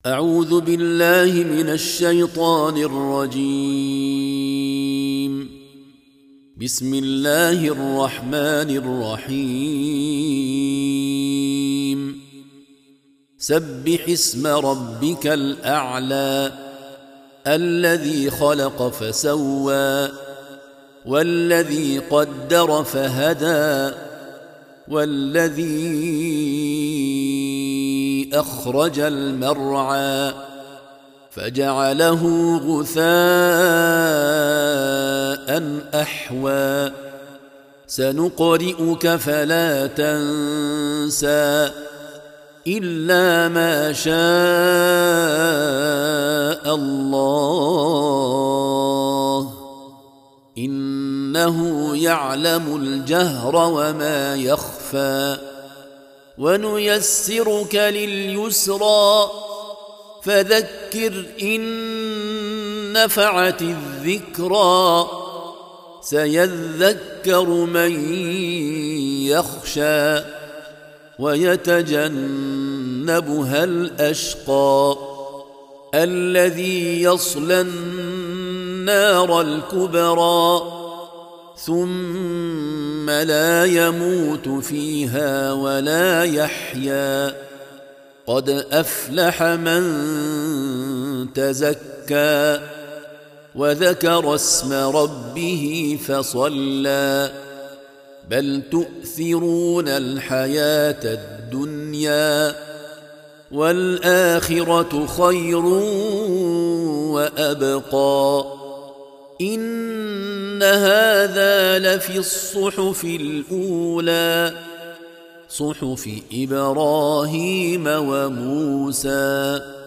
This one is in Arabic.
أعوذ بالله من الشيطان الرجيم. بسم الله الرحمن الرحيم. سبح اسم ربك الأعلى الذي خلق فسوى والذي قدر فهدى والذي أخرج المرعى فجعله غثاء أحوى سنقرئك فلا تنسى إلا ما شاء الله إنه يعلم الجهر وما يخفى ونيسرك لليسرى فذكر إن نفعت الذكرى سيذكر من يخشى ويتجنبها الأشقى الذي يصلى النار الكبرى ثم لا يموت فيها ولا يحيا قد أفلح من تزكى وذكر اسم ربه فصلى بل تؤثرون الحياة الدنيا والآخرة خير وأبقى إن هذا لفي الصحف الأولى صحف إبراهيم وموسى.